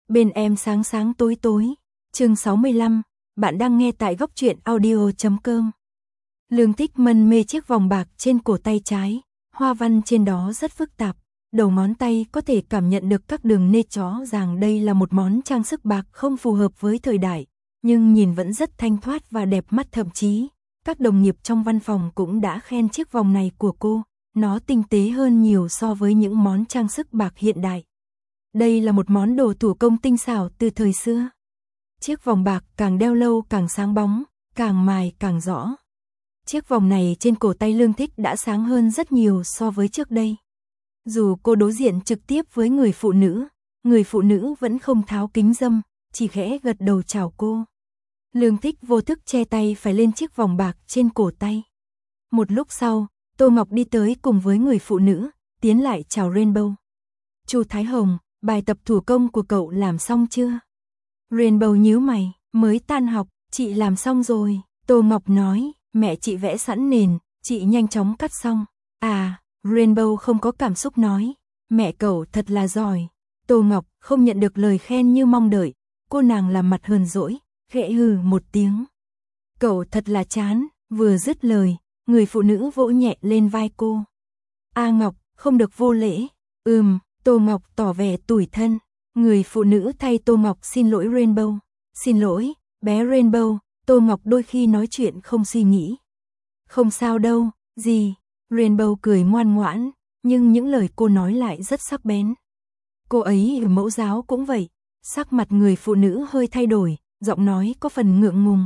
Bên em sáng sáng tối tối. Chương 65, bạn đang nghe tại góc truyện audio.com. Lương Tích mân mê chiếc vòng bạc trên cổ tay trái, hoa văn trên đó rất phức tạp, đầu ngón tay có thể cảm nhận được các đường nét rõ ràng. Đây là một món trang sức bạc không phù hợp với thời đại, nhưng nhìn vẫn rất thanh thoát và đẹp mắt, thậm chí các đồng nghiệp trong văn phòng cũng đã khen chiếc vòng này của cô, nó tinh tế hơn nhiều so với những món trang sức bạc hiện đại. Đây là một món đồ thủ công tinh xảo từ thời xưa. Chiếc vòng bạc càng đeo lâu càng sáng bóng, càng mài càng rõ. Chiếc vòng này trên cổ tay Lương Tích đã sáng hơn rất nhiều so với trước đây. Dù cô đối diện trực tiếp với người phụ nữ vẫn không tháo kính râm, chỉ khẽ gật đầu chào cô. Lương Tích vô thức che tay phải lên chiếc vòng bạc trên cổ tay. Một lúc sau, Tô Ngọc đi tới cùng với người phụ nữ, tiến lại chào Rainbow. Chu Thái Hồng, bài tập thủ công của cậu làm xong chưa? Rainbow nhíu mày, mới tan học, chị làm xong rồi. Tô Ngọc nói, mẹ chị vẽ sẵn nền, chị nhanh chóng cắt xong. À, Rainbow không có cảm xúc nói, mẹ cậu thật là giỏi. Tô Ngọc không nhận được lời khen như mong đợi, cô nàng làm mặt hờn dỗi, khẽ hừ một tiếng. Cậu thật là chán, vừa dứt lời, người phụ nữ vỗ nhẹ lên vai cô. A Ngọc, không được vô lễ. Tô Ngọc tỏ vẻ tủi thân. Người phụ nữ thay Tô Ngọc xin lỗi Rainbow. Xin lỗi, bé Rainbow, Tô Ngọc đôi khi nói chuyện không suy nghĩ. Không sao đâu, gì? Rainbow cười ngoan ngoãn, nhưng những lời cô nói lại rất sắc bén. Cô ấy ở mẫu giáo cũng vậy. Sắc mặt người phụ nữ hơi thay đổi, giọng nói có phần ngượng ngùng.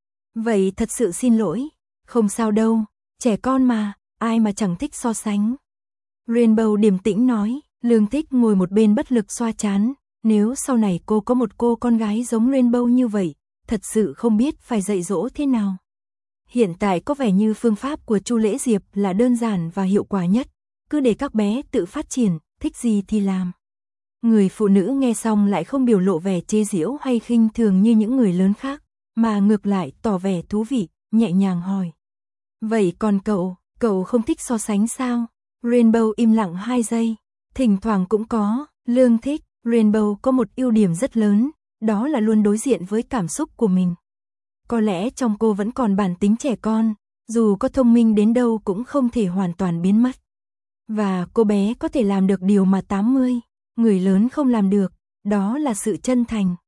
Vậy thật sự xin lỗi. Không sao đâu, trẻ con mà, ai mà chẳng thích so sánh. Rainbow điềm tĩnh nói. Lương Tích ngồi một bên bất lực xoa trán. Nếu sau này cô có một cô con gái giống Rainbow như vậy, thật sự không biết phải dạy dỗ thế nào. Hiện tại có vẻ như phương pháp của Chu Lễ Diệp là đơn giản và hiệu quả nhất, cứ để các bé tự phát triển, thích gì thì làm. Người phụ nữ nghe xong lại không biểu lộ vẻ chế giễu hay khinh thường như những người lớn khác, mà ngược lại tỏ vẻ thú vị, nhẹ nhàng hỏi. Vậy còn cậu không thích so sánh sao? Rainbow im lặng 2 giây, thỉnh thoảng cũng có. Lương thích. Rainbow có một ưu điểm rất lớn, đó là luôn đối diện với cảm xúc của mình. Có lẽ trong cô vẫn còn bản tính trẻ con, dù có thông minh đến đâu cũng không thể hoàn toàn biến mất. Và cô bé có thể làm được điều mà 80 người lớn không làm được, đó là sự chân thành.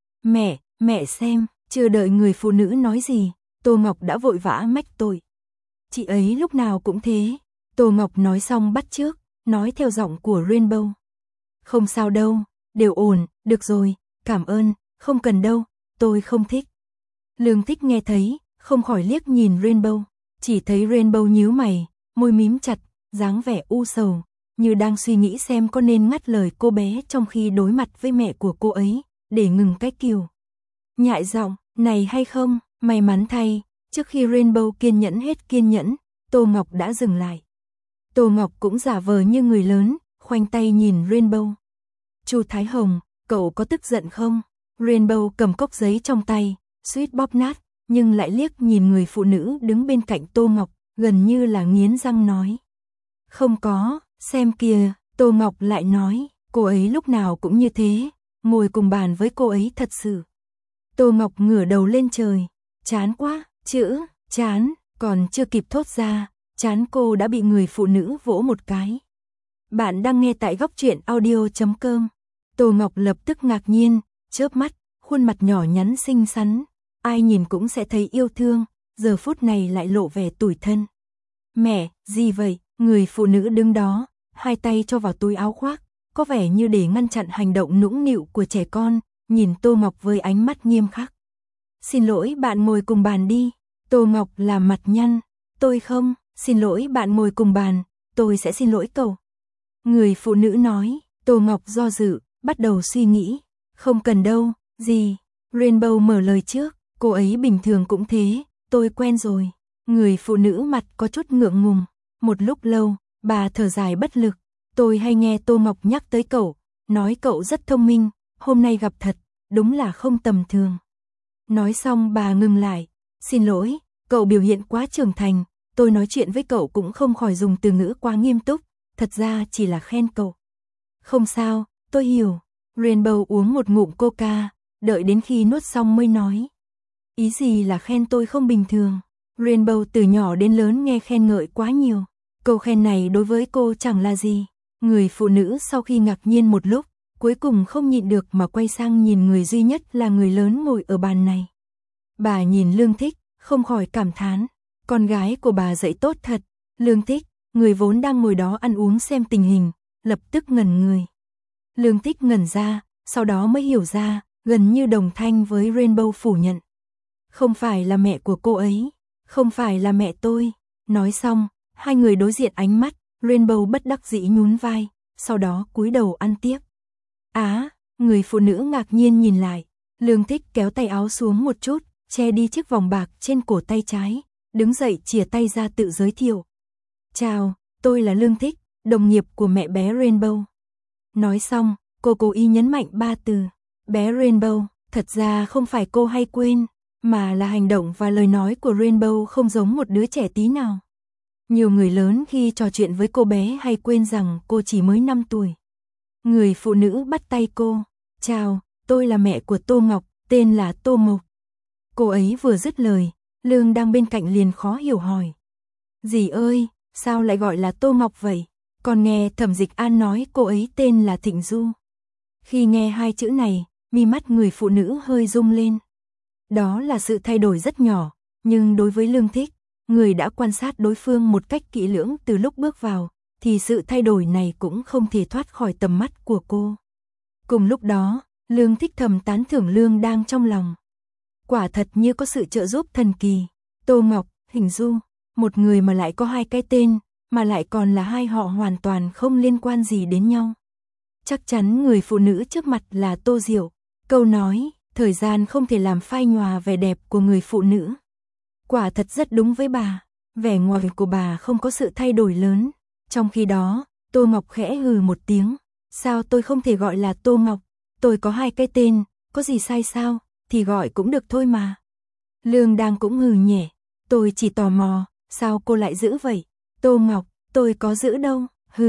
Mẹ xem, chưa đợi người phụ nữ nói gì, Tô Ngọc đã vội vã mách tội. Chị ấy lúc nào cũng thế. Tô Ngọc nói xong bắt chước, nói theo giọng của Rainbow. Không sao đâu, đều ổn, được rồi, cảm ơn, không cần đâu, tôi không thích. Lương Tích nghe thấy, không khỏi liếc nhìn Rainbow, chỉ thấy Rainbow nhíu mày, môi mím chặt, dáng vẻ u sầu, như đang suy nghĩ xem có nên ngắt lời cô bé trong khi đối mặt với mẹ của cô ấy, để ngừng cái kiểu nhại giọng này hay không. May mắn thay, trước khi Rainbow kiên nhẫn hết kiên nhẫn, Tô Ngọc đã dừng lại. Tô Ngọc cũng giả vờ như người lớn, khoanh tay nhìn Rainbow. Chu Thái Hồng, cậu có tức giận không? Rainbow cầm cốc giấy trong tay, suýt bóp nát, nhưng lại liếc nhìn người phụ nữ đứng bên cạnh Tô Ngọc, gần như là nghiến răng nói. Không có, xem kìa, Tô Ngọc lại nói, cô ấy lúc nào cũng như thế, ngồi cùng bàn với cô ấy thật sự. Tô Ngọc ngửa đầu lên trời, chán quá, chữ, chán, còn chưa kịp thốt ra, chán cô đã bị người phụ nữ vỗ một cái. Bạn đang nghe tại góc truyện audio.com. Tô Ngọc lập tức ngạc nhiên, chớp mắt, khuôn mặt nhỏ nhắn xinh xắn, ai nhìn cũng sẽ thấy yêu thương, giờ phút này lại lộ vẻ tủi thân. Mẹ, gì vậy? Người phụ nữ đứng đó, hai tay cho vào túi áo khoác, có vẻ như để ngăn chặn hành động nũng nịu của trẻ con, nhìn Tô Ngọc với ánh mắt nghiêm khắc. Xin lỗi, bạn ngồi cùng bàn đi. Tô Ngọc làm mặt nhăn, tôi không, xin lỗi, bạn ngồi cùng bàn, tôi sẽ xin lỗi cậu. Người phụ nữ nói. Tô Ngọc do dự, bắt đầu suy nghĩ. Không cần đâu, gì? Rainbow mở lời trước, cô ấy bình thường cũng thế, tôi quen rồi. Người phụ nữ mặt có chút ngượng ngùng. Một lúc lâu, bà thở dài bất lực. Tôi hay nghe Tô Ngọc nhắc tới cậu, nói cậu rất thông minh, hôm nay gặp thật, đúng là không tầm thường. Nói xong bà ngừng lại. Xin lỗi, cậu biểu hiện quá trưởng thành, tôi nói chuyện với cậu cũng không khỏi dùng từ ngữ quá nghiêm túc, thật ra chỉ là khen cậu. Không sao, tôi hiểu. Rainbow uống một ngụm coca, đợi đến khi nuốt xong mới nói. Ý gì là khen tôi không bình thường? Rainbow từ nhỏ đến lớn nghe khen ngợi quá nhiều. Câu khen này đối với cô chẳng là gì. Người phụ nữ sau khi ngạc nhiên một lúc, cuối cùng không nhịn được mà quay sang nhìn người duy nhất là người lớn ngồi ở bàn này. Bà nhìn Lương Thích, không khỏi cảm thán. Con gái của bà dạy tốt thật. Lương Thích, người vốn đang ngồi đó ăn uống xem tình hình, lập tức ngẩn người. Lương Thích ngẩn ra, sau đó mới hiểu ra, gần như đồng thanh với Rainbow phủ nhận. Không phải là mẹ của cô ấy, không phải là mẹ tôi. Nói xong, hai người đối diện ánh mắt, Rainbow bất đắc dĩ nhún vai, sau đó cúi đầu ăn tiếp. Người phụ nữ ngạc nhiên nhìn lại, Lương Thích kéo tay áo xuống một chút, che đi chiếc vòng bạc trên cổ tay trái, đứng dậy chìa tay ra tự giới thiệu. Chào, tôi là Lương Thích, đồng nghiệp của mẹ bé Rainbow. Nói xong, cô cố ý nhấn mạnh 3 từ, bé Rainbow, thật ra không phải cô hay quên, mà là hành động và lời nói của Rainbow không giống một đứa trẻ tí nào. Nhiều người lớn khi trò chuyện với cô bé hay quên rằng cô chỉ mới 5 tuổi. Người phụ nữ bắt tay cô, chào, tôi là mẹ của Tô Ngọc, tên là Tô Mộc. Cô ấy vừa dứt lời, Lương đang bên cạnh liền khó hiểu hỏi. Dì ơi, sao lại gọi là Tô Ngọc vậy? Còn nghe Thẩm Dịch An nói cô ấy tên là Thịnh Du. Khi nghe hai chữ này, mi mắt người phụ nữ hơi rung lên. Đó là sự thay đổi rất nhỏ, nhưng đối với Lương Thích, người đã quan sát đối phương một cách kỹ lưỡng từ lúc bước vào, thì sự thay đổi này cũng không thể thoát khỏi tầm mắt của cô. Cùng lúc đó, Lương Thích thầm tán thưởng Lương đang trong lòng. Quả thật như có sự trợ giúp thần kỳ. Tô Ngọc, Thịnh Du, một người mà lại có hai cái tên, mà lại còn là hai họ hoàn toàn không liên quan gì đến nhau. Chắc chắn người phụ nữ trước mặt là Tô Diệu. Câu nói, thời gian không thể làm phai nhòa vẻ đẹp của người phụ nữ. Quả thật rất đúng với bà, vẻ ngoài của bà không có sự thay đổi lớn. Trong khi đó, Tô Ngọc khẽ hừ một tiếng. Sao tôi không thể gọi là Tô Ngọc? Tôi có hai cái tên, có gì sai sao? Thì gọi cũng được thôi mà. Lương đang cũng hừ nhẹ. Tôi chỉ tò mò, sao cô lại giữ vậy? Tô Ngọc, tôi có giữ đâu.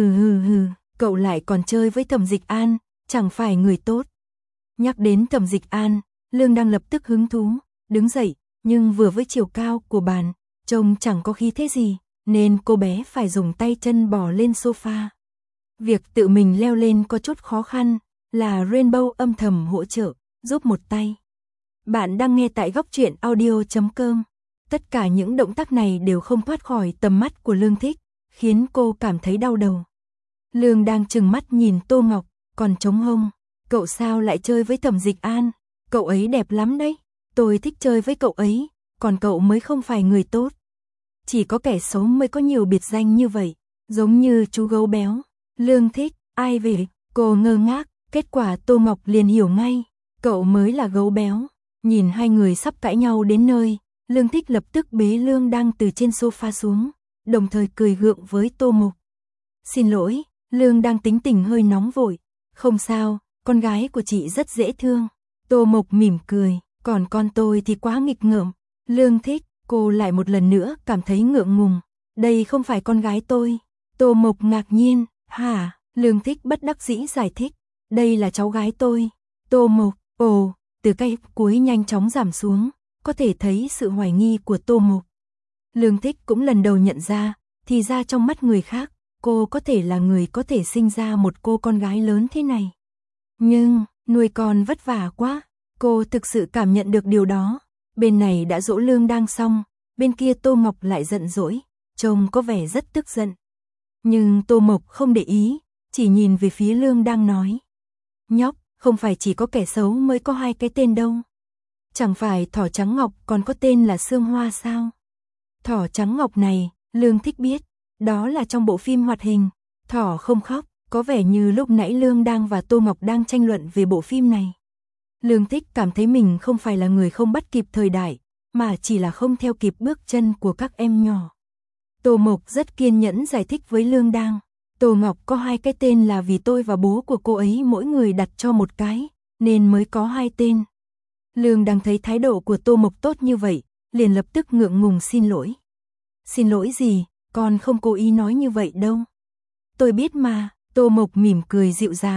Hừ, cậu lại còn chơi với Thẩm Dịch An, chẳng phải người tốt. Nhắc đến Thẩm Dịch An, Lương đang lập tức hứng thú, đứng dậy, nhưng vừa với chiều cao của bàn, trông chẳng có khí thế gì, nên cô bé phải dùng tay chân bò lên sofa. Việc tự mình leo lên có chút khó khăn, là Rainbow âm thầm hỗ trợ, giúp một tay. Bạn đang nghe tại góc truyện audio.com. Tất cả những động tác này đều không thoát khỏi tầm mắt của Lương Thích, khiến cô cảm thấy đau đầu. Lương đang trừng mắt nhìn Tô Ngọc, còn trống hông. Cậu sao lại chơi với Thẩm Dịch An? Cậu ấy đẹp lắm đấy. Tôi thích chơi với cậu ấy, còn cậu mới không phải người tốt. Chỉ có kẻ xấu mới có nhiều biệt danh như vậy, giống như chú gấu béo. Lương Thích, ai về? Cô ngơ ngác, kết quả Tô Ngọc liền hiểu ngay. Cậu mới là gấu béo. Nhìn hai người sắp cãi nhau đến nơi, Lương Thích lập tức bế Lương đang từ trên sofa xuống, đồng thời cười gượng với Tô Mộc. Xin lỗi, Lương đang tính tình hơi nóng vội. Không sao, con gái của chị rất dễ thương. Tô Mộc mỉm cười, còn con tôi thì quá nghịch ngợm. Lương Thích, cô lại một lần nữa cảm thấy ngượng ngùng. Đây không phải con gái tôi. Tô Mộc ngạc nhiên, hả? Lương Thích bất đắc dĩ giải thích. Đây là cháu gái tôi. Tô Mộc, ồ, từ cái cuối nhanh chóng giảm xuống, có thể thấy sự hoài nghi của Tô Mộc. Lương Thích cũng lần đầu nhận ra, thì ra trong mắt người khác, cô có thể là người có thể sinh ra một cô con gái lớn thế này. Nhưng, nuôi con vất vả quá, cô thực sự cảm nhận được điều đó. Bên này đã dỗ Lương đang xong, bên kia Tô Ngọc lại giận dỗi, trông có vẻ rất tức giận. Nhưng Tô Mộc không để ý, chỉ nhìn về phía Lương đang nói. Nhóc, không phải chỉ có kẻ xấu mới có hai cái tên đâu. Chẳng phải thỏ trắng ngọc còn có tên là Sương Hoa sao? Thỏ trắng ngọc này, Lương Thích biết, đó là trong bộ phim hoạt hình, Thỏ không khóc, có vẻ như lúc nãy Lương đang và Tô Ngọc đang tranh luận về bộ phim này. Lương Thích cảm thấy mình không phải là người không bắt kịp thời đại, mà chỉ là không theo kịp bước chân của các em nhỏ. Tô Mộc rất kiên nhẫn giải thích với Lương đang. Tô Ngọc có hai cái tên là vì tôi và bố của cô ấy mỗi người đặt cho một cái, nên mới có hai tên. Lương đang thấy thái độ của Tô Mộc tốt như vậy, liền lập tức ngượng ngùng xin lỗi. Xin lỗi gì, con không cố ý nói như vậy đâu. Tôi biết mà, Tô Mộc mỉm cười dịu dàng,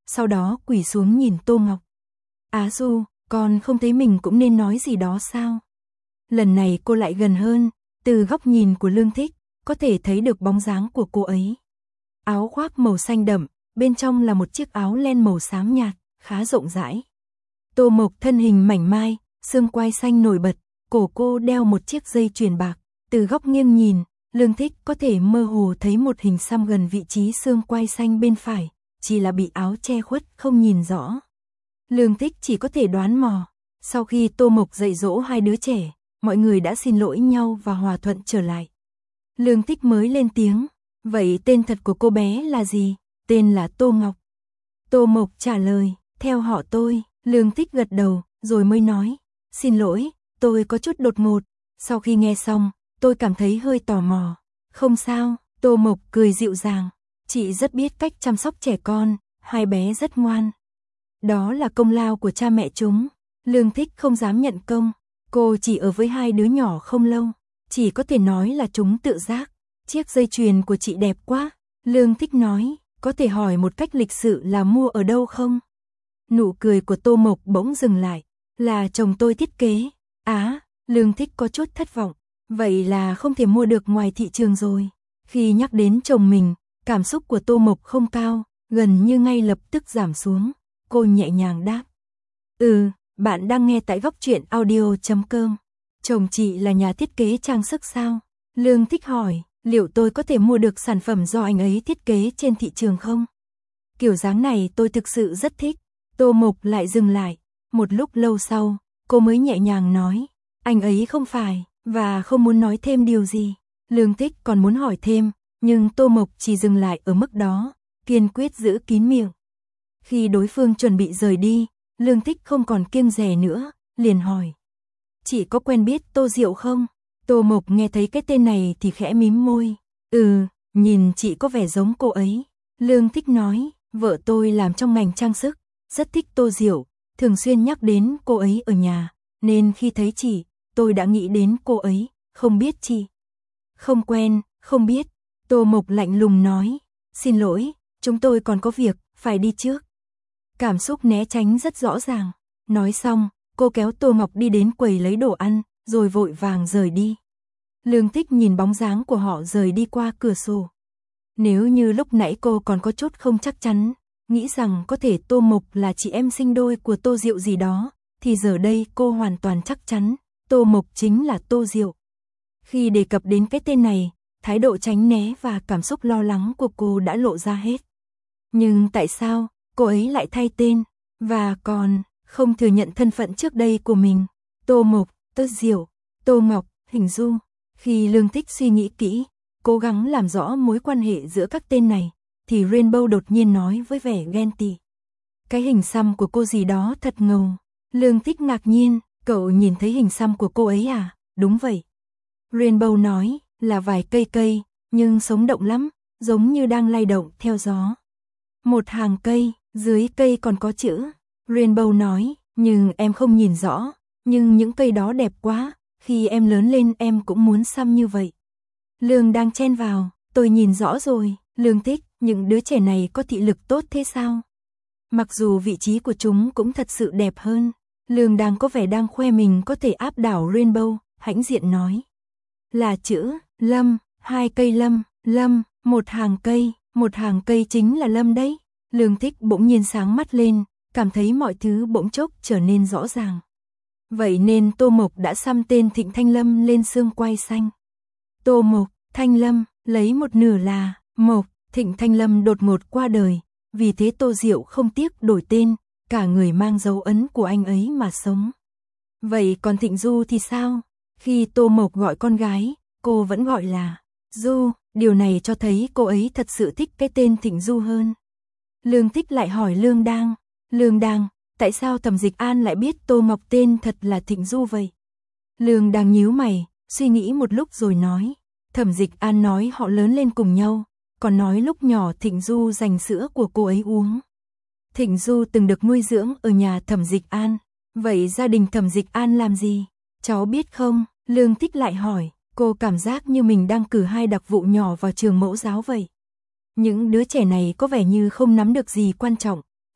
sau đó quỳ xuống nhìn Tô Ngọc. Á Du, con không thấy mình cũng nên nói gì đó sao? Lần này cô lại gần hơn, từ góc nhìn của Lương Thích, có thể thấy được bóng dáng của cô ấy. Áo khoác màu xanh đậm, bên trong là một chiếc áo len màu xám nhạt, khá rộng rãi. Tô Mộc thân hình mảnh mai, xương quai xanh nổi bật, cổ cô đeo một chiếc dây chuyền bạc. Từ góc nghiêng nhìn, Lương Thích có thể mơ hồ thấy một hình xăm gần vị trí xương quai xanh bên phải, chỉ là bị áo che khuất không nhìn rõ. Lương Thích chỉ có thể đoán mò. Sau khi Tô Mộc dạy dỗ hai đứa trẻ, mọi người đã xin lỗi nhau và hòa thuận trở lại. Lương Thích mới lên tiếng, vậy tên thật của cô bé là gì? Tên là Tô Ngọc. Tô Mộc trả lời, theo họ tôi. Lương Thích gật đầu, rồi mới nói, xin lỗi, tôi có chút đột ngột. Sau khi nghe xong, tôi cảm thấy hơi tò mò. Không sao, Tô Mộc cười dịu dàng, chị rất biết cách chăm sóc trẻ con, hai bé rất ngoan. Đó là công lao của cha mẹ chúng. Lương Thích không dám nhận công, cô chỉ ở với hai đứa nhỏ không lâu, chỉ có thể nói là chúng tự giác. Chiếc dây chuyền của chị đẹp quá. Lương Thích nói, có thể hỏi một cách lịch sự là mua ở đâu không? Nụ cười của Tô Mộc bỗng dừng lại, là chồng tôi thiết kế. Lương Thích có chút thất vọng, vậy là không thể mua được ngoài thị trường rồi. Khi nhắc đến chồng mình, cảm xúc của Tô Mộc không cao, gần như ngay lập tức giảm xuống. Cô nhẹ nhàng đáp, bạn đang nghe tại goctruyện.audio.com. Chồng chị là nhà thiết kế trang sức sao? Lương Thích hỏi, liệu tôi có thể mua được sản phẩm do anh ấy thiết kế trên thị trường không? Kiểu dáng này tôi thực sự rất thích. Tô Mộc lại dừng lại, một lúc lâu sau, cô mới nhẹ nhàng nói, anh ấy không phải, và không muốn nói thêm điều gì. Lương Thích còn muốn hỏi thêm, nhưng Tô Mộc chỉ dừng lại ở mức đó, kiên quyết giữ kín miệng. Khi đối phương chuẩn bị rời đi, Lương Thích không còn kiêng dè nữa, liền hỏi, chị có quen biết Tô Diệu không? Tô Mộc nghe thấy cái tên này thì khẽ mím môi, nhìn chị có vẻ giống cô ấy. Lương Thích nói, vợ tôi làm trong ngành trang sức, rất thích Tô Diệu, thường xuyên nhắc đến cô ấy ở nhà, nên khi thấy chị, tôi đã nghĩ đến cô ấy, không biết chị. Không quen, không biết. Tô Mộc lạnh lùng nói, xin lỗi, chúng tôi còn có việc, phải đi trước. Cảm xúc né tránh rất rõ ràng. Nói xong, cô kéo Tô Ngọc đi đến quầy lấy đồ ăn, rồi vội vàng rời đi. Lương Thích nhìn bóng dáng của họ rời đi qua cửa sổ. Nếu như lúc nãy cô còn có chút không chắc chắn, nghĩ rằng có thể Tô Mộc là chị em sinh đôi của Tô Diệu gì đó, thì giờ đây cô hoàn toàn chắc chắn, Tô Mộc chính là Tô Diệu. Khi đề cập đến cái tên này, thái độ tránh né và cảm xúc lo lắng của cô đã lộ ra hết. Nhưng tại sao cô ấy lại thay tên, và còn không thừa nhận thân phận trước đây của mình? Tô Mộc, Tô Diệu, Tô Ngọc, Hình Du. Khi Lương Thích suy nghĩ kỹ, cố gắng làm rõ mối quan hệ giữa các tên này, thì Rainbow đột nhiên nói với vẻ ghen tị, cái hình xăm của cô gì đó thật ngầu. Lương Thích ngạc nhiên, cậu nhìn thấy hình xăm của cô ấy à? Đúng vậy. Rainbow nói, là vài cây, nhưng sống động lắm, giống như đang lay động theo gió. Một hàng cây, dưới cây còn có chữ. Rainbow nói, nhưng em không nhìn rõ, nhưng những cây đó đẹp quá, khi em lớn lên em cũng muốn xăm như vậy. Lương đang chen vào, tôi nhìn rõ rồi. Lương Thích, những đứa trẻ này có thị lực tốt thế sao? Mặc dù vị trí của chúng cũng thật sự đẹp hơn. Lương đang có vẻ đang khoe mình có thể áp đảo Rainbow, hãnh diện nói. Là chữ Lâm, hai cây Lâm, một hàng cây chính là Lâm đấy. Lương Thích bỗng nhiên sáng mắt lên, cảm thấy mọi thứ bỗng chốc trở nên rõ ràng. Vậy nên Tô Mộc đã xăm tên Thịnh Thanh Lâm lên xương quai xanh. Tô Mộc, Thanh Lâm, lấy một nửa là Mộc. Thịnh Thanh Lâm đột ngột qua đời, vì thế Tô Diệu không tiếc đổi tên, cả người mang dấu ấn của anh ấy mà sống. Vậy còn Thịnh Du thì sao? Khi Tô Mộc gọi con gái, cô vẫn gọi là Du, điều này cho thấy cô ấy thật sự thích cái tên Thịnh Du hơn. Lương Thích lại hỏi Lương Đang, tại sao Thẩm Dịch An lại biết Tô Ngọc tên thật là Thịnh Du vậy? Lương Đang nhíu mày, suy nghĩ một lúc rồi nói, Thẩm Dịch An nói họ lớn lên cùng nhau, còn nói lúc nhỏ Thịnh Du dành sữa của cô ấy uống. Thịnh Du từng được nuôi dưỡng ở nhà Thẩm Dịch An, vậy gia đình Thẩm Dịch An làm gì? Cháu biết không? Lương Thích lại hỏi, cô cảm giác như mình đang cử hai đặc vụ nhỏ vào trường mẫu giáo vậy. Những đứa trẻ này có vẻ như không nắm được gì quan trọng,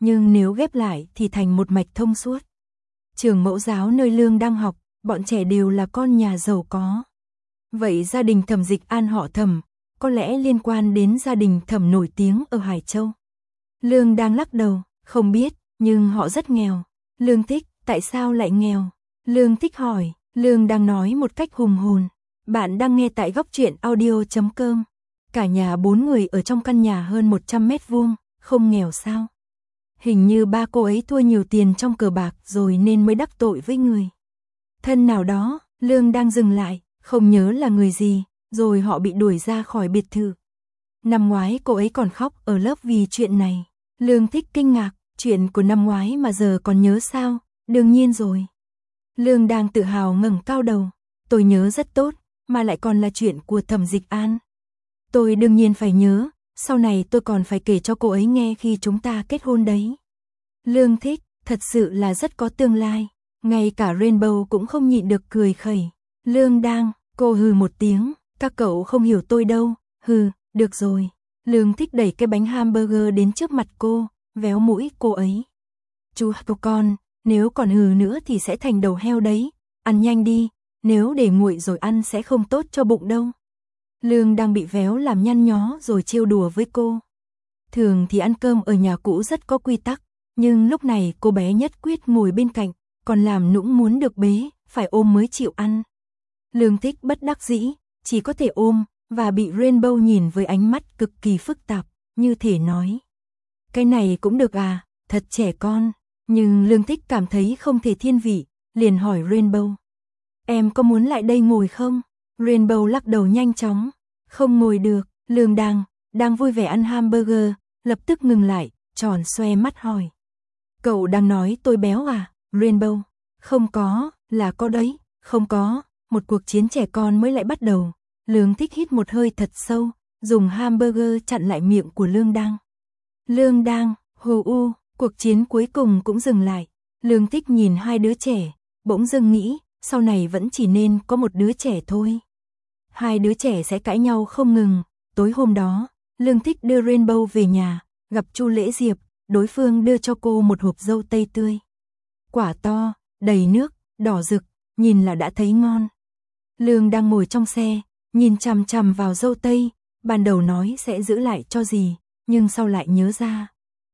nhưng nếu ghép lại thì thành một mạch thông suốt. Trường mẫu giáo nơi Lương đang học, bọn trẻ đều là con nhà giàu có. Vậy gia đình Thẩm Dịch An họ Thẩm, có lẽ liên quan đến gia đình Thẩm nổi tiếng ở Hải Châu. Lương đang lắc đầu, không biết, nhưng họ rất nghèo. Lương Thích, tại sao lại nghèo? Lương Thích hỏi, Lương đang nói một cách hùng hồn. Bạn đang nghe tại góc truyện audio.com. Cả nhà 4 người ở trong căn nhà hơn 100 mét vuông, không nghèo sao? Hình như ba cô ấy thua nhiều tiền trong cờ bạc rồi nên mới đắc tội với người thân nào đó. Lương đang dừng lại, không nhớ là người gì, rồi họ bị đuổi ra khỏi biệt thự. Năm ngoái cô ấy còn khóc ở lớp vì chuyện này. Lương Thích kinh ngạc, chuyện của năm ngoái mà giờ còn nhớ sao? Đương nhiên rồi. Lương đang tự hào ngẩng cao đầu, tôi nhớ rất tốt, mà lại còn là chuyện của Thẩm Dịch An. Tôi đương nhiên phải nhớ, sau này tôi còn phải kể cho cô ấy nghe khi chúng ta kết hôn đấy. Lương Thích, thật sự là rất có tương lai, ngay cả Rainbow cũng không nhịn được cười khẩy. Lương đang, cô hừ một tiếng, các cậu không hiểu tôi đâu, hừ, được rồi. Lương Thích đẩy cái bánh hamburger đến trước mặt cô, véo mũi cô ấy. Chú con, nếu còn hừ nữa thì sẽ thành đầu heo đấy, ăn nhanh đi, nếu để nguội rồi ăn sẽ không tốt cho bụng đâu. Lương đang bị véo làm nhăn nhó rồi trêu đùa với cô. Thường thì ăn cơm ở nhà cũ rất có quy tắc, nhưng lúc này cô bé nhất quyết ngồi bên cạnh, còn làm nũng muốn được bế, phải ôm mới chịu ăn. Lương Thích bất đắc dĩ, chỉ có thể ôm, và bị Rainbow nhìn với ánh mắt cực kỳ phức tạp, như thể nói. Cái này cũng được à, thật trẻ con, nhưng Lương Thích cảm thấy không thể thiên vị, liền hỏi Rainbow. Em có muốn lại đây ngồi không? Rainbow lắc đầu nhanh chóng, không ngồi được. Lương đang vui vẻ ăn hamburger, lập tức ngừng lại, tròn xoe mắt hỏi. Cậu đang nói tôi béo à? Rainbow, không có, là có đấy, không có, một cuộc chiến trẻ con mới lại bắt đầu. Lương Thích hít một hơi thật sâu, dùng hamburger chặn lại miệng của Lương Đang. Lương Đang, hù u, cuộc chiến cuối cùng cũng dừng lại. Lương Thích nhìn hai đứa trẻ, bỗng dưng nghĩ, sau này vẫn chỉ nên có một đứa trẻ thôi. Hai đứa trẻ sẽ cãi nhau không ngừng. Tối hôm đó, Lương Thích đưa Rainbow về nhà, gặp Chu Lễ Diệp, đối phương đưa cho cô một hộp dâu tây tươi. Quả to, đầy nước, đỏ rực, nhìn là đã thấy ngon. Lương đang ngồi trong xe, nhìn chằm chằm vào dâu tây, ban đầu nói sẽ giữ lại cho dì, nhưng sau lại nhớ ra.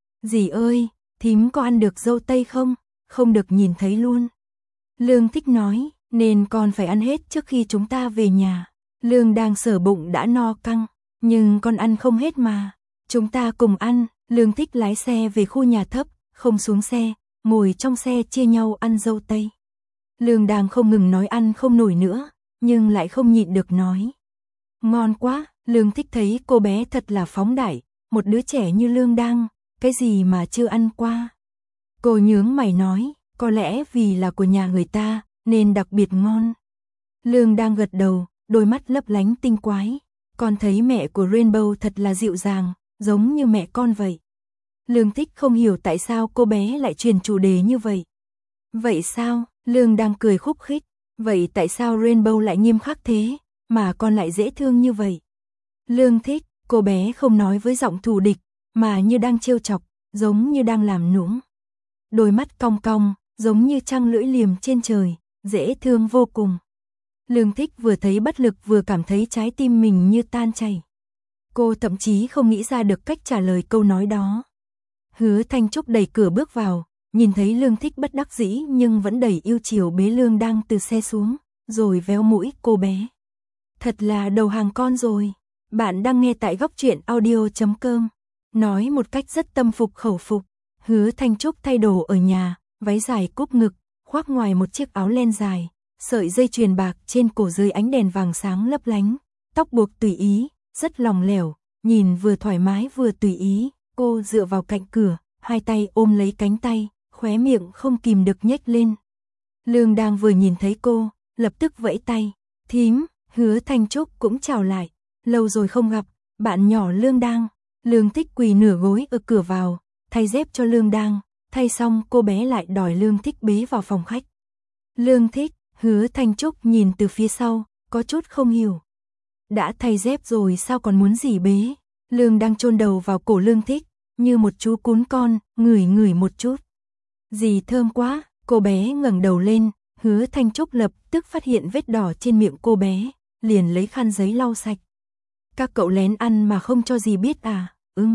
Dì ơi, thím có ăn được dâu tây không? Không được nhìn thấy luôn. Lương Thích nói, nên con phải ăn hết trước khi chúng ta về nhà. Lương đang sở bụng đã no căng, nhưng con ăn không hết mà. Chúng ta cùng ăn. Lương Thích lái xe về khu nhà thấp, không xuống xe, ngồi trong xe chia nhau ăn dâu tây. Lương đang không ngừng nói ăn không nổi nữa, nhưng lại không nhịn được nói. Ngon quá, Lương Thích thấy cô bé thật là phóng đại, một đứa trẻ như Lương đang, cái gì mà chưa ăn qua. Cô nhướng mày nói, có lẽ vì là của nhà người ta, nên đặc biệt ngon. Lương đang gật đầu, đôi mắt lấp lánh tinh quái. Con thấy mẹ của Rainbow thật là dịu dàng, giống như mẹ con vậy. Lương Thích không hiểu tại sao cô bé lại truyền chủ đề như vậy. Vậy sao? Lương đang cười khúc khích. Vậy tại sao Rainbow lại nghiêm khắc thế, mà con lại dễ thương như vậy? Lương Thích, cô bé không nói với giọng thù địch, mà như đang trêu chọc, giống như đang làm nũng. Đôi mắt cong cong, giống như trăng lưỡi liềm trên trời, dễ thương vô cùng. Lương Thích vừa thấy bất lực vừa cảm thấy trái tim mình như tan chảy. Cô thậm chí không nghĩ ra được cách trả lời câu nói đó. Hứa Thanh Trúc đẩy cửa bước vào, nhìn thấy Lương Thích bất đắc dĩ nhưng vẫn đầy yêu chiều bế Lương đang từ xe xuống, rồi véo mũi cô bé. Thật là đầu hàng con rồi. Bạn đang nghe tại góc truyện audio.com. Nói một cách rất tâm phục khẩu phục. Hứa Thanh Trúc thay đồ ở nhà, váy dài cúp ngực, khoác ngoài một chiếc áo len dài, sợi dây chuyền bạc trên cổ dưới ánh đèn vàng sáng lấp lánh, tóc buộc tùy ý, rất lỏng lẻo, nhìn vừa thoải mái vừa tùy ý. Cô dựa vào cạnh cửa, hai tay ôm lấy cánh tay, khóe miệng không kìm được nhếch lên. Lương đang vừa nhìn thấy cô, lập tức vẫy tay. Thím. Hứa Thanh Trúc cũng chào lại. Lâu rồi không gặp, bạn nhỏ Lương đang. Lương Thích quỳ nửa gối ở cửa vào, thay dép cho Lương đang. Thay xong cô bé lại đòi Lương Thích bế vào phòng khách. Lương Thích. Hứa Thanh Trúc nhìn từ phía sau, có chút không hiểu. Đã thay dép rồi sao còn muốn gì bế? Lương đang chôn đầu vào cổ Lương Thích, như một chú cún con, ngửi ngửi một chút. Gì thơm quá, cô bé ngẩng đầu lên, Hứa Thanh Trúc lập tức phát hiện vết đỏ trên miệng cô bé, liền lấy khăn giấy lau sạch. Các cậu lén ăn mà không cho gì biết à?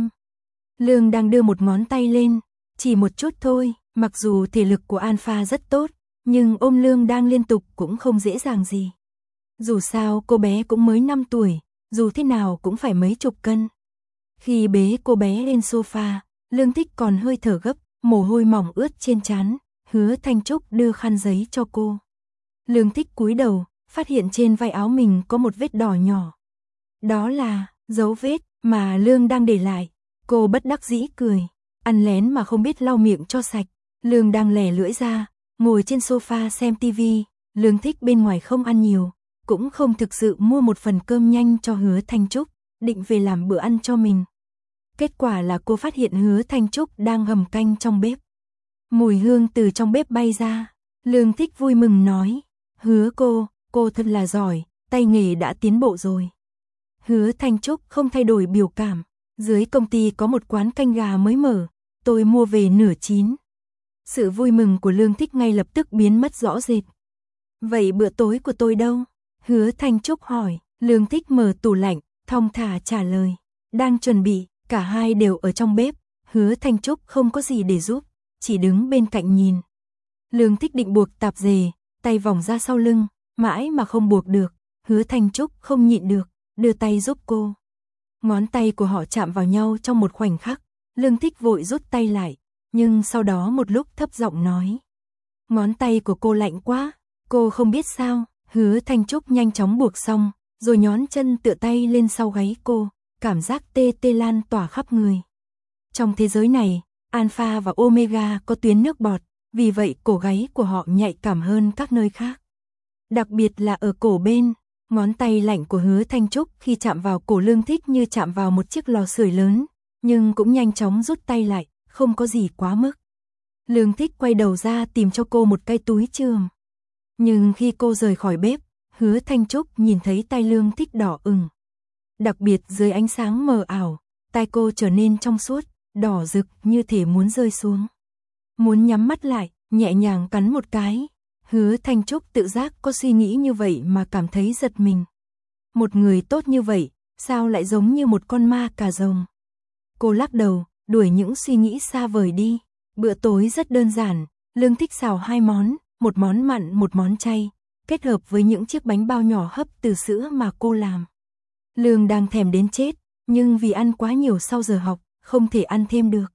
Lương đang đưa một ngón tay lên, chỉ một chút thôi, mặc dù thể lực của Alpha rất tốt, nhưng ôm Lương đang liên tục cũng không dễ dàng gì. Dù sao cô bé cũng mới 5 tuổi, dù thế nào cũng phải mấy chục cân. Khi bế cô bé lên sofa, Lương Thích còn hơi thở gấp, mồ hôi mỏng ướt trên trán, Hứa Thanh Trúc đưa khăn giấy cho cô. Lương Thích cúi đầu, phát hiện trên vai áo mình có một vết đỏ nhỏ. Đó là dấu vết mà Lương đang để lại. Cô bất đắc dĩ cười, ăn lén mà không biết lau miệng cho sạch. Lương đang lẻ lưỡi ra, ngồi trên sofa xem tivi. Lương Thích bên ngoài không ăn nhiều, cũng không thực sự mua một phần cơm nhanh cho Hứa Thanh Trúc, định về làm bữa ăn cho mình. Kết quả là cô phát hiện Hứa Thanh Trúc đang hầm canh trong bếp. Mùi hương từ trong bếp bay ra. Lương Thích vui mừng nói, Hứa cô thật là giỏi, tay nghề đã tiến bộ rồi. Hứa Thanh Trúc không thay đổi biểu cảm, dưới công ty có một quán canh gà mới mở, tôi mua về nửa chín. Sự vui mừng của Lương Thích ngay lập tức biến mất rõ rệt. Vậy bữa tối của tôi đâu? Hứa Thanh Trúc hỏi. Lương Thích mở tủ lạnh, thong thả trả lời, đang chuẩn bị. Cả hai đều ở trong bếp, Hứa Thanh Trúc không có gì để giúp, chỉ đứng bên cạnh nhìn. Lương Thích định buộc tạp dề, tay vòng ra sau lưng, mãi mà không buộc được. Hứa Thanh Trúc không nhịn được, đưa tay giúp cô. Ngón tay của họ chạm vào nhau trong một khoảnh khắc, Lương Thích vội rút tay lại, nhưng sau đó một lúc thấp giọng nói, ngón tay của cô lạnh quá, cô không biết sao. Hứa Thanh Trúc nhanh chóng buộc xong, rồi nhón chân tựa tay lên sau gáy cô, cảm giác tê tê lan tỏa khắp người. Trong thế giới này, Alpha và Omega có tuyến nước bọt, vì vậy cổ gáy của họ nhạy cảm hơn các nơi khác. Đặc biệt là ở cổ bên, ngón tay lạnh của Hứa Thanh Trúc khi chạm vào cổ Lương Thích như chạm vào một chiếc lò sưởi lớn, nhưng cũng nhanh chóng rút tay lại, không có gì quá mức. Lương Thích quay đầu ra tìm cho cô một cái túi chườm. Nhưng khi cô rời khỏi bếp, Hứa Thanh Trúc nhìn thấy tay Lương Thích đỏ ửng. Đặc biệt dưới ánh sáng mờ ảo, tai cô trở nên trong suốt, đỏ rực như thể muốn rơi xuống. Muốn nhắm mắt lại, nhẹ nhàng cắn một cái. Hứa Thanh Trúc tự giác có suy nghĩ như vậy mà cảm thấy giật mình. Một người tốt như vậy, sao lại giống như một con ma cà rồng? Cô lắc đầu, đuổi những suy nghĩ xa vời đi. Bữa tối rất đơn giản, Lương Thích xào 2 món, một món mặn một món chay, kết hợp với những chiếc bánh bao nhỏ hấp từ sữa mà cô làm. Lương đang thèm đến chết, nhưng vì ăn quá nhiều sau giờ học, không thể ăn thêm được.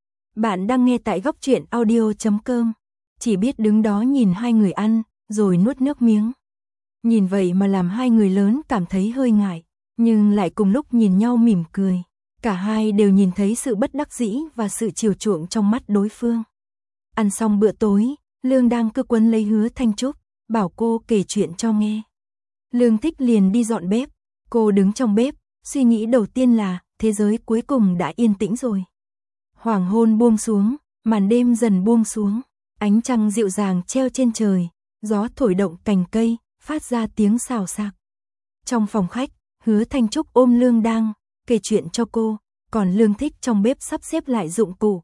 Bạn đang nghe tại Góc Truyện Audio.com, chỉ biết đứng đó nhìn hai người ăn, rồi nuốt nước miếng. Nhìn vậy mà làm hai người lớn cảm thấy hơi ngại, nhưng lại cùng lúc nhìn nhau mỉm cười. Cả hai đều nhìn thấy sự bất đắc dĩ và sự chiều chuộng trong mắt đối phương. Ăn xong bữa tối, Lương đang cứ quấn lấy Hứa Thanh Trúc, bảo cô kể chuyện cho nghe. Lương Thích liền đi dọn bếp, cô đứng trong bếp, suy nghĩ đầu tiên là thế giới cuối cùng đã yên tĩnh rồi. Hoàng hôn buông xuống, màn đêm dần buông xuống, ánh trăng dịu dàng treo trên trời, gió thổi động cành cây, phát ra tiếng xào xạc. Trong phòng khách, Hứa Thanh Trúc ôm Lương đang kể chuyện cho cô, còn Lương Thích trong bếp sắp xếp lại dụng cụ.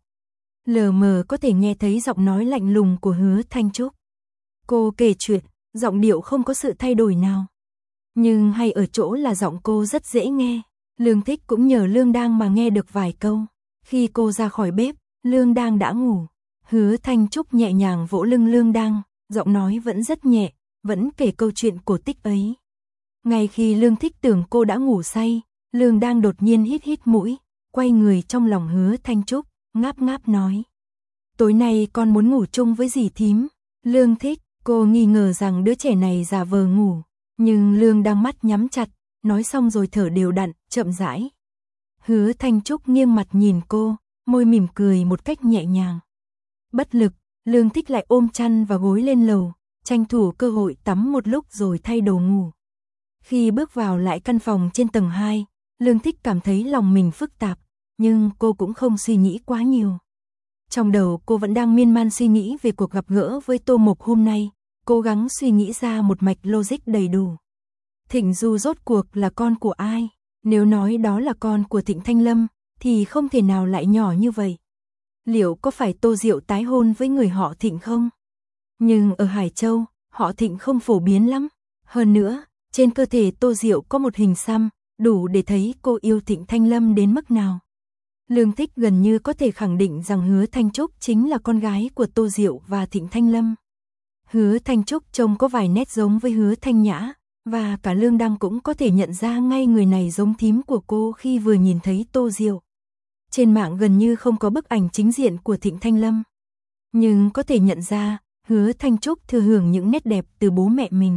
Lờ mờ có thể nghe thấy giọng nói lạnh lùng của Hứa Thanh Trúc. Cô kể chuyện, giọng điệu không có sự thay đổi nào. Nhưng hay ở chỗ là giọng cô rất dễ nghe. Lương Thích cũng nhờ Lương đang mà nghe được vài câu. Khi cô ra khỏi bếp, Lương đang đã ngủ. Hứa Thanh Trúc nhẹ nhàng vỗ lưng Lương đang, giọng nói vẫn rất nhẹ, vẫn kể câu chuyện cổ tích ấy. Ngay khi Lương Thích tưởng cô đã ngủ say, Lương đang đột nhiên hít hít mũi, quay người trong lòng Hứa Thanh Trúc, ngáp ngáp nói. Tối nay con muốn ngủ chung với dì thím. Lương Thích, cô nghi ngờ rằng đứa trẻ này giả vờ ngủ, nhưng Lương đang mắt nhắm chặt, nói xong rồi thở đều đặn, chậm rãi. Hứa Thanh Trúc nghiêng mặt nhìn cô, môi mỉm cười một cách nhẹ nhàng. Bất lực, Lương Thích lại ôm chăn và gối lên lầu, tranh thủ cơ hội tắm một lúc rồi thay đồ ngủ. Khi bước vào lại căn phòng trên tầng 2, Lương Thích cảm thấy lòng mình phức tạp, nhưng cô cũng không suy nghĩ quá nhiều. Trong đầu cô vẫn đang miên man suy nghĩ về cuộc gặp gỡ với Tô Mộc hôm nay, cố gắng suy nghĩ ra một mạch logic đầy đủ. Thịnh Du rốt cuộc là con của ai? Nếu nói đó là con của Thịnh Thanh Lâm, thì không thể nào lại nhỏ như vậy. Liệu có phải Tô Diệu tái hôn với người họ Thịnh không? Nhưng ở Hải Châu, họ Thịnh không phổ biến lắm. Hơn nữa, trên cơ thể Tô Diệu có một hình xăm, đủ để thấy cô yêu Thịnh Thanh Lâm đến mức nào. Lương Thích gần như có thể khẳng định rằng Hứa Thanh Trúc chính là con gái của Tô Diệu và Thịnh Thanh Lâm. Hứa Thanh Trúc trông có vài nét giống với Hứa Thanh Nhã, và cả Lương Đăng cũng có thể nhận ra ngay người này giống thím của cô khi vừa nhìn thấy Tô Diệu. Trên mạng gần như không có bức ảnh chính diện của Thịnh Thanh Lâm. Nhưng có thể nhận ra, Hứa Thanh Trúc thừa hưởng những nét đẹp từ bố mẹ mình.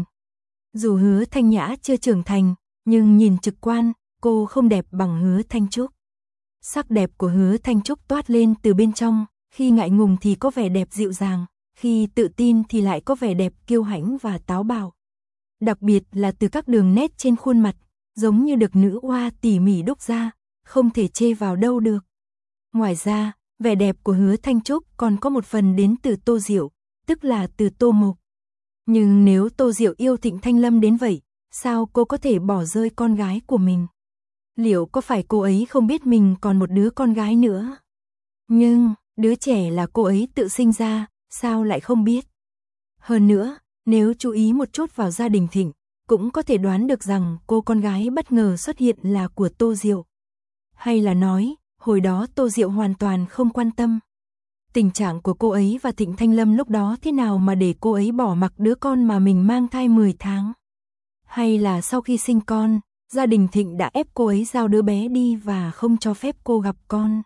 Dù Hứa Thanh Nhã chưa trưởng thành, nhưng nhìn trực quan, cô không đẹp bằng Hứa Thanh Trúc. Sắc đẹp của Hứa Thanh Trúc toát lên từ bên trong, khi ngại ngùng thì có vẻ đẹp dịu dàng, khi tự tin thì lại có vẻ đẹp kiêu hãnh và táo bạo. Đặc biệt là từ các đường nét trên khuôn mặt, giống như được nữ oa tỉ mỉ đúc ra, không thể chê vào đâu được. Ngoài ra, vẻ đẹp của Hứa Thanh Trúc còn có một phần đến từ Tô Diệu, tức là từ Tô Mục. Nhưng nếu Tô Diệu yêu Thịnh Thanh Lâm đến vậy, sao cô có thể bỏ rơi con gái của mình? Liệu có phải cô ấy không biết mình còn một đứa con gái nữa? Nhưng, đứa trẻ là cô ấy tự sinh ra, sao lại không biết? Hơn nữa, nếu chú ý một chút vào gia đình Thịnh, cũng có thể đoán được rằng cô con gái bất ngờ xuất hiện là của Tô Diệu. Hay là nói, hồi đó Tô Diệu hoàn toàn không quan tâm. Tình trạng của cô ấy và Thịnh Thanh Lâm lúc đó thế nào mà để cô ấy bỏ mặc đứa con mà mình mang thai 10 tháng? Hay là sau khi sinh con, gia đình Thịnh đã ép cô ấy giao đứa bé đi và không cho phép cô gặp con?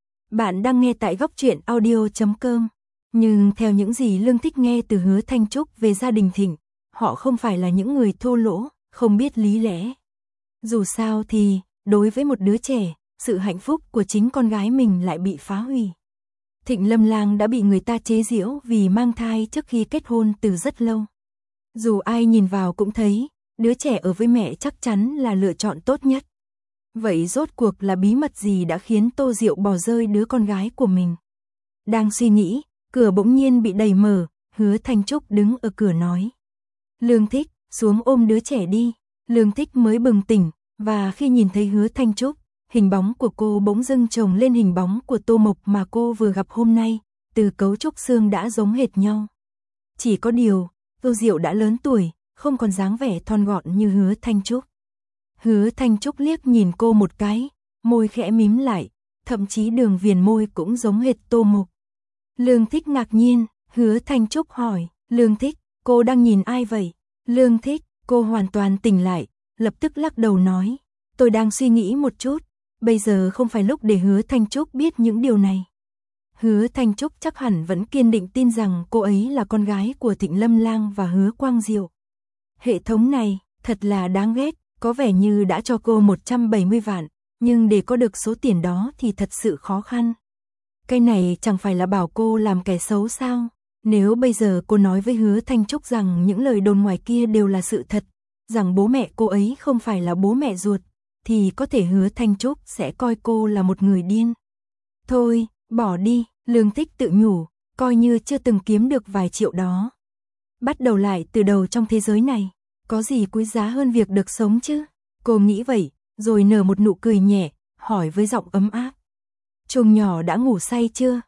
Bạn đang nghe tại Góc Truyện Audio.com. Nhưng theo những gì Lương Thích nghe từ Hứa Thanh Trúc về gia đình Thịnh, họ không phải là những người thô lỗ, không biết lý lẽ. Dù sao thì, đối với một đứa trẻ, sự hạnh phúc của chính con gái mình lại bị phá hủy. Thịnh Lâm Lang đã bị người ta chế giễu vì mang thai trước khi kết hôn từ rất lâu. Dù ai nhìn vào cũng thấy, đứa trẻ ở với mẹ chắc chắn là lựa chọn tốt nhất. Vậy rốt cuộc là bí mật gì đã khiến Tô Diệu bỏ rơi đứa con gái của mình? Đang suy nghĩ, cửa bỗng nhiên bị đẩy mở, Hứa Thanh Trúc đứng ở cửa nói. Lương Thích, xuống ôm đứa trẻ đi. Lương Thích mới bừng tỉnh, và khi nhìn thấy Hứa Thanh Trúc, hình bóng của cô bỗng dưng chồng lên hình bóng của Tô Mộc mà cô vừa gặp hôm nay, từ cấu trúc xương đã giống hệt nhau. Chỉ có điều, Tô Diệu đã lớn tuổi, không còn dáng vẻ thon gọn như Hứa Thanh Trúc. Hứa Thanh Trúc liếc nhìn cô một cái, môi khẽ mím lại, thậm chí đường viền môi cũng giống hệt Tô Mộc. Lương Thích ngạc nhiên, Hứa Thanh Trúc hỏi, Lương Thích, cô đang nhìn ai vậy? Lương Thích, cô hoàn toàn tỉnh lại, lập tức lắc đầu nói, tôi đang suy nghĩ một chút, bây giờ không phải lúc để Hứa Thanh Trúc biết những điều này. Hứa Thanh Trúc chắc hẳn vẫn kiên định tin rằng cô ấy là con gái của Thịnh Lâm Lang và Hứa Quang Diệu. Hệ thống này, thật là đáng ghét, có vẻ như đã cho cô 170 vạn, nhưng để có được số tiền đó thì thật sự khó khăn. Cái này chẳng phải là bảo cô làm kẻ xấu sao? Nếu bây giờ cô nói với Hứa Thanh Trúc rằng những lời đồn ngoài kia đều là sự thật, rằng bố mẹ cô ấy không phải là bố mẹ ruột, thì có thể Hứa Thanh Trúc sẽ coi cô là một người điên. Thôi, bỏ đi, Lương Thích tự nhủ, coi như chưa từng kiếm được vài triệu đó. Bắt đầu lại từ đầu trong thế giới này, có gì quý giá hơn việc được sống chứ? Cô nghĩ vậy, rồi nở một nụ cười nhẹ, hỏi với giọng ấm áp. Chuông nhỏ đã ngủ say chưa?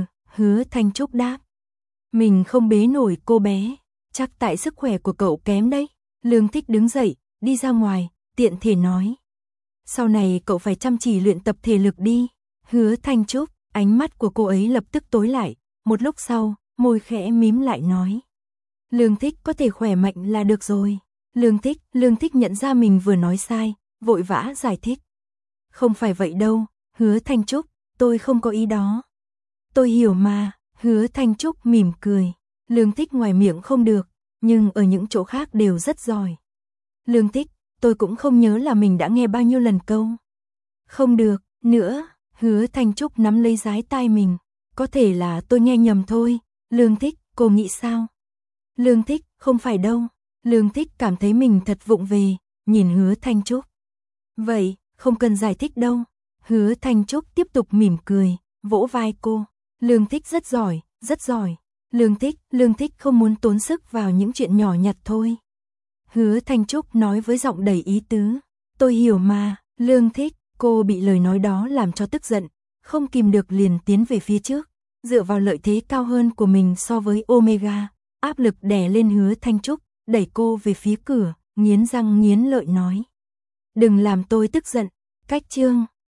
Hứa Thanh Trúc đáp. Mình không bế nổi cô bé, chắc tại sức khỏe của cậu kém đấy. Lương Thích đứng dậy, đi ra ngoài, tiện thể nói. Sau này cậu phải chăm chỉ luyện tập thể lực đi. Hứa Thanh Trúc, ánh mắt của cô ấy lập tức tối lại, một lúc sau, môi khẽ mím lại nói. Lương Thích có thể khỏe mạnh là được rồi. Lương Thích nhận ra mình vừa nói sai, vội vã giải thích. Không phải vậy đâu, Hứa Thanh Trúc, tôi không có ý đó. Tôi hiểu mà, Hứa Thanh Trúc mỉm cười. Lương Thích ngoài miệng không được, nhưng ở những chỗ khác đều rất giỏi. Lương Thích, tôi cũng không nhớ là mình đã nghe bao nhiêu lần câu. Không được, nữa, Hứa Thanh Trúc nắm lấy dái tai mình. Có thể là tôi nghe nhầm thôi. Lương Thích, cô nghĩ sao? Lương Thích, không phải đâu. Lương Thích cảm thấy mình thật vụng về, nhìn Hứa Thanh Trúc. Vậy, không cần giải thích đâu. Hứa Thanh Trúc tiếp tục mỉm cười, vỗ vai cô. Lương Thích rất giỏi, rất giỏi. Lương Thích không muốn tốn sức vào những chuyện nhỏ nhặt thôi. Hứa Thanh Trúc nói với giọng đầy ý tứ. Tôi hiểu mà, Lương Thích, Cô bị lời nói đó làm cho tức giận, không kìm được liền tiến về phía trước, dựa vào lợi thế cao hơn của mình so với Omega, áp lực đè lên Hứa Thanh Trúc, đẩy cô về phía cửa, nghiến răng nghiến lợi nói. Đừng làm tôi tức giận, cách chương.